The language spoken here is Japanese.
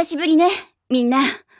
久しぶりね、みんな。